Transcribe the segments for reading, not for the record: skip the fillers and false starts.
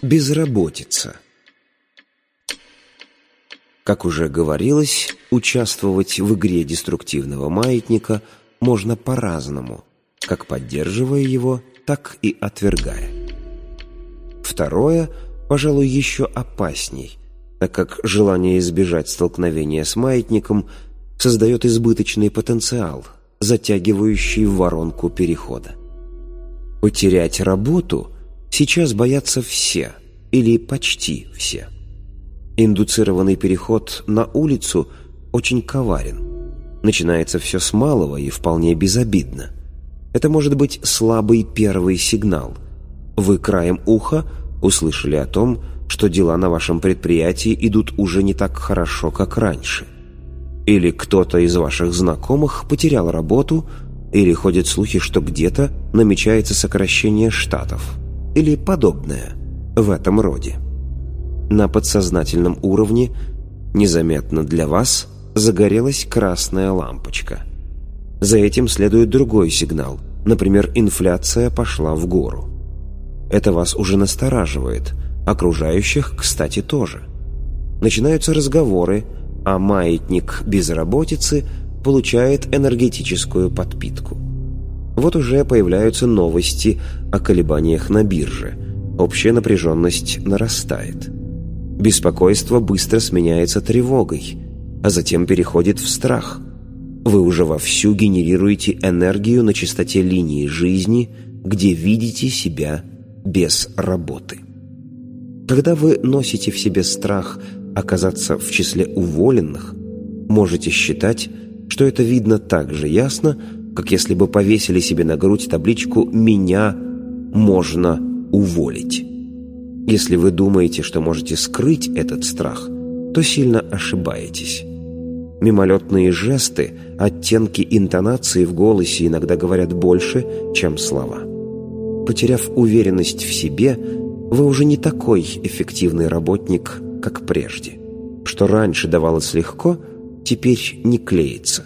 Безработица. Как уже говорилось, участвовать в игре деструктивного маятника можно по-разному, как поддерживая его, так и отвергая. Второе, пожалуй, еще опасней, так как желание избежать столкновения с маятником создает избыточный потенциал, затягивающий в воронку перехода. Потерять работу сейчас боятся все, или почти все. Индуцированный переход на улицу очень коварен. Начинается все с малого и вполне безобидно. Это может быть слабый первый сигнал. Вы краем уха услышали о том, что дела на вашем предприятии идут уже не так хорошо, как раньше. Или кто-то из ваших знакомых потерял работу, или ходят слухи, что где-то намечается сокращение штатов, или подобное в этом роде. На подсознательном уровне незаметно для вас загорелась красная лампочка. За этим следует другой сигнал, например, инфляция пошла в гору. Это вас уже настораживает, окружающих, кстати, тоже. Начинаются разговоры, а маятник безработицы получает энергетическую подпитку. Вот уже появляются новости о колебаниях на бирже. Общая напряженность нарастает. Беспокойство быстро сменяется тревогой, а затем переходит в страх. Вы уже вовсю генерируете энергию на частоте линии жизни, где видите себя без работы. Когда вы носите в себе страх оказаться в числе уволенных, можете считать, что это видно так же ясно, как если бы повесили себе на грудь табличку «Меня можно уволить». Если вы думаете, что можете скрыть этот страх, то сильно ошибаетесь. Мимолетные жесты, оттенки интонации в голосе иногда говорят больше, чем слова. Потеряв уверенность в себе, вы уже не такой эффективный работник, как прежде. Что раньше давалось легко, теперь не клеится.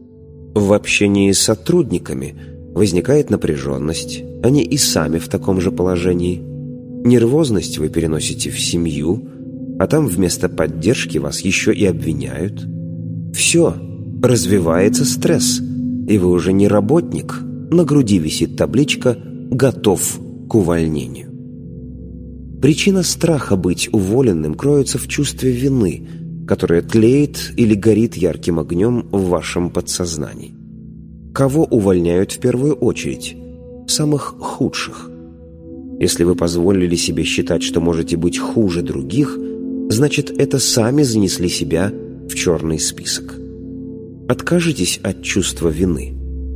В общении с сотрудниками возникает напряженность, они и сами в таком же положении. Нервозность вы переносите в семью, а там вместо поддержки вас еще и обвиняют. Все, развивается стресс, и вы уже не работник, на груди висит табличка «Готов к увольнению». Причина страха быть уволенным кроется в чувстве вины, которое тлеет или горит ярким огнем в вашем подсознании. Кого увольняют в первую очередь? Самых худших. Если вы позволили себе считать, что можете быть хуже других, значит, это сами занесли себя в черный список. Откажитесь от чувства вины.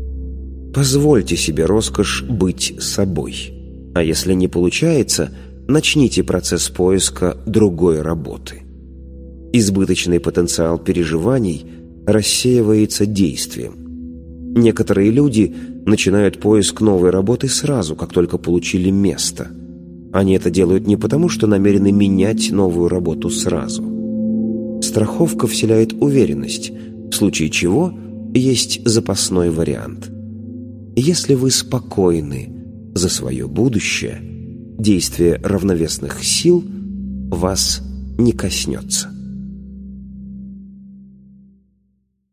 Позвольте себе роскошь быть собой. А если не получается, начните процесс поиска другой работы. Избыточный потенциал переживаний рассеивается действием. Некоторые люди начинают поиск новой работы сразу, как только получили место. Они это делают не потому, что намерены менять новую работу сразу. Страховка вселяет уверенность, в случае чего есть запасной вариант. Если вы спокойны за свое будущее, действие равновесных сил вас не коснется.